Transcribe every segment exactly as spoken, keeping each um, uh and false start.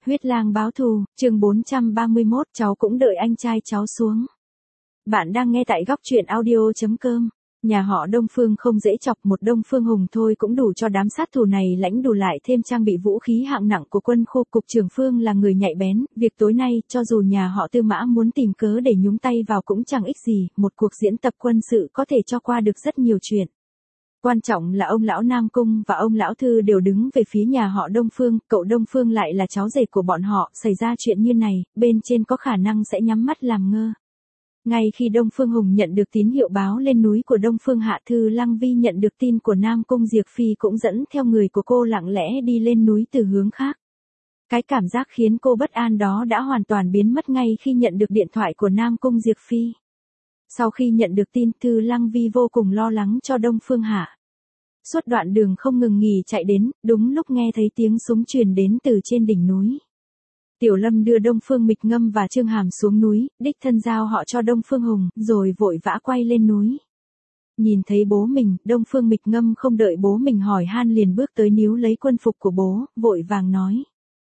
Huyết lang báo thù, chương bốn trăm ba mươi mốt, cháu cũng đợi anh trai cháu xuống. Bạn đang nghe tại góc truyện audio chấm com. Nhà họ Đông Phương không dễ chọc, một Đông Phương Hùng thôi cũng đủ cho đám sát thủ này lãnh đủ, lại thêm trang bị vũ khí hạng nặng của quân khu. Cục trưởng Phương là người nhạy bén, việc tối nay cho dù nhà họ Tư Mã muốn tìm cớ để nhúng tay vào cũng chẳng ích gì, một cuộc diễn tập quân sự có thể cho qua được rất nhiều chuyện. Quan trọng là ông lão Nam Cung và ông lão Thư đều đứng về phía nhà họ Đông Phương, cậu Đông Phương lại là cháu rể của bọn họ, xảy ra chuyện như này, bên trên có khả năng sẽ nhắm mắt làm ngơ. Ngay khi Đông Phương Hùng nhận được tín hiệu báo lên núi của Đông Phương Hạ, Thư Lăng Vi nhận được tin của Nam Cung Diệp Phi cũng dẫn theo người của cô lặng lẽ đi lên núi từ hướng khác. Cái cảm giác khiến cô bất an đó đã hoàn toàn biến mất ngay khi nhận được điện thoại của Nam Cung Diệp Phi. Sau khi nhận được tin, Thư Lăng Vi vô cùng lo lắng cho Đông Phương Hạ. Suốt đoạn đường không ngừng nghỉ chạy đến, đúng lúc nghe thấy tiếng súng truyền đến từ trên đỉnh núi. Tiểu Lâm đưa Đông Phương Mịch Ngâm và Trương Hàm xuống núi, đích thân giao họ cho Đông Phương Hùng, rồi vội vã quay lên núi. Nhìn thấy bố mình, Đông Phương Mịch Ngâm không đợi bố mình hỏi han liền bước tới níu lấy quân phục của bố, vội vàng nói.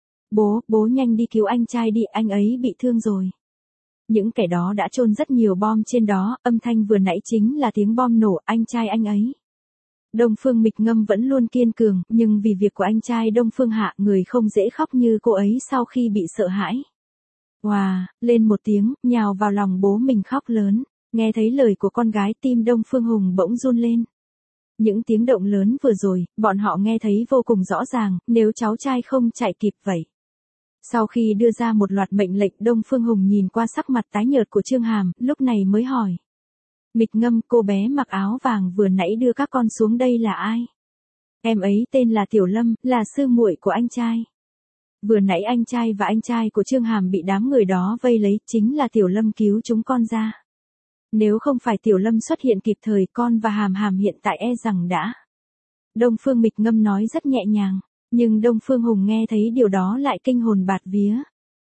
Bố, bố nhanh đi cứu anh trai đi, anh ấy bị thương rồi. Những kẻ đó đã chôn rất nhiều bom trên đó, âm thanh vừa nãy chính là tiếng bom nổ, anh trai anh ấy. Đông Phương Mịch Ngâm vẫn luôn kiên cường, nhưng vì việc của anh trai Đông Phương Hạ, người không dễ khóc như cô ấy sau khi bị sợ hãi. Wow, lên một tiếng, nhào vào lòng bố mình khóc lớn, nghe thấy lời của con gái tim Đông Phương Hùng bỗng run lên. Những tiếng động lớn vừa rồi, bọn họ nghe thấy vô cùng rõ ràng, nếu cháu trai không chạy kịp vậy. Sau khi đưa ra một loạt mệnh lệnh, Đông Phương Hùng nhìn qua sắc mặt tái nhợt của Trương Hàm, lúc này mới hỏi. Mịch Ngâm, cô bé mặc áo vàng vừa nãy đưa các con xuống đây là ai? Em ấy tên là Tiểu Lâm, là sư muội của anh trai. Vừa nãy anh trai và anh trai của Trương Hàm bị đám người đó vây lấy, chính là Tiểu Lâm cứu chúng con ra. Nếu không phải Tiểu Lâm xuất hiện kịp thời, con và Hàm Hàm hiện tại e rằng đã. Đông Phương Mịch Ngâm nói rất nhẹ nhàng, nhưng Đông Phương Hùng nghe thấy điều đó lại kinh hồn bạt vía.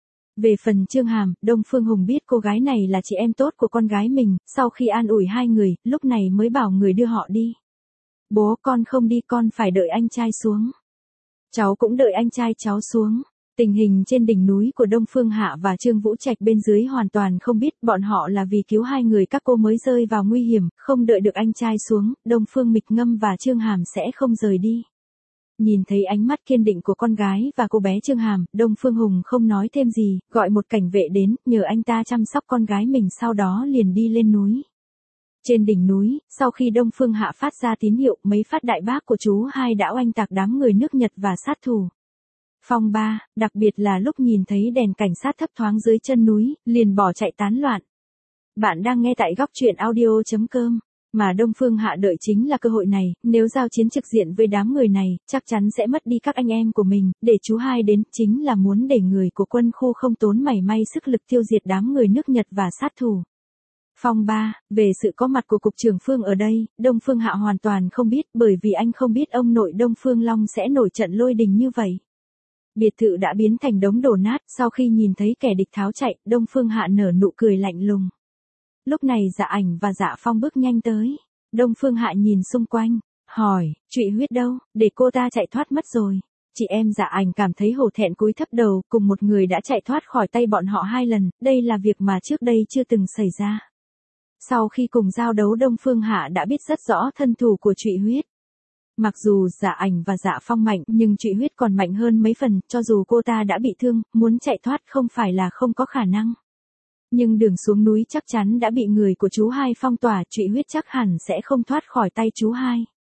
Về phần Trương Hàm, Đông Phương Hùng biết cô gái này là chị em tốt của con gái mình, sau khi an ủi hai người, lúc này mới bảo người đưa họ đi. Bố, con không đi, con phải đợi anh trai xuống. Cháu cũng đợi anh trai cháu xuống. Tình hình trên đỉnh núi của Đông Phương Hạ và Trương Vũ Trạch bên dưới hoàn toàn không biết, bọn họ là vì cứu hai người các cô mới rơi vào nguy hiểm, không đợi được anh trai xuống, Đông Phương Mịch Ngâm và Trương Hàm sẽ không rời đi. Nhìn thấy ánh mắt kiên định của con gái và cô bé Trương Hàm, Đông Phương Hùng không nói thêm gì, gọi một cảnh vệ đến, nhờ anh ta chăm sóc con gái mình, sau đó liền đi lên núi. Trên đỉnh núi, sau khi Đông Phương Hạ phát ra tín hiệu, mấy phát đại bác của chú hai đã oanh tạc đám người nước Nhật và sát thủ. Phong ba, đặc biệt là lúc nhìn thấy đèn cảnh sát thấp thoáng dưới chân núi, liền bỏ chạy tán loạn. Bạn đang nghe tại góc truyện audio chấm com. Mà Đông Phương Hạ đợi chính là cơ hội này, nếu giao chiến trực diện với đám người này, chắc chắn sẽ mất đi các anh em của mình, để chú hai đến, chính là muốn để người của quân khu không tốn mảy may sức lực tiêu diệt đám người nước Nhật và sát thủ. Phong ba, về sự có mặt của Cục trưởng Phương ở đây, Đông Phương Hạ hoàn toàn không biết, bởi vì anh không biết ông nội Đông Phương Long sẽ nổi trận lôi đình như vậy. Biệt thự đã biến thành đống đổ nát, sau khi nhìn thấy kẻ địch tháo chạy, Đông Phương Hạ nở nụ cười lạnh lùng. Lúc này Dạ Ảnh và Dạ Phong bước nhanh tới. Đông Phương Hạ nhìn xung quanh, hỏi, Trụy Huyết đâu, để cô ta chạy thoát mất rồi. Chị em Dạ Ảnh cảm thấy hổ thẹn cúi thấp đầu, cùng một người đã chạy thoát khỏi tay bọn họ hai lần, đây là việc mà trước đây chưa từng xảy ra. Sau khi cùng giao đấu, Đông Phương Hạ đã biết rất rõ thân thủ của Trụy Huyết. Mặc dù Dạ Ảnh và Dạ Phong mạnh, nhưng Trụy Huyết còn mạnh hơn mấy phần, cho dù cô ta đã bị thương, muốn chạy thoát không phải là không có khả năng. Nhưng đường xuống núi chắc chắn đã bị người của chú hai phong tỏa, Trụy Huyết chắc hẳn sẽ không thoát khỏi tay chú hai.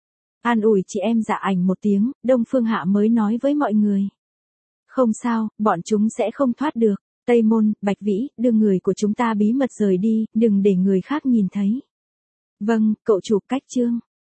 An ủi chị em Dạ Ảnh một tiếng, Đông Phương Hạ mới nói với mọi người. Không sao, bọn chúng sẽ không thoát được. Tây Môn, Bạch Vĩ, đưa người của chúng ta bí mật rời đi, đừng để người khác nhìn thấy. Vâng, cậu chủ. Cách chương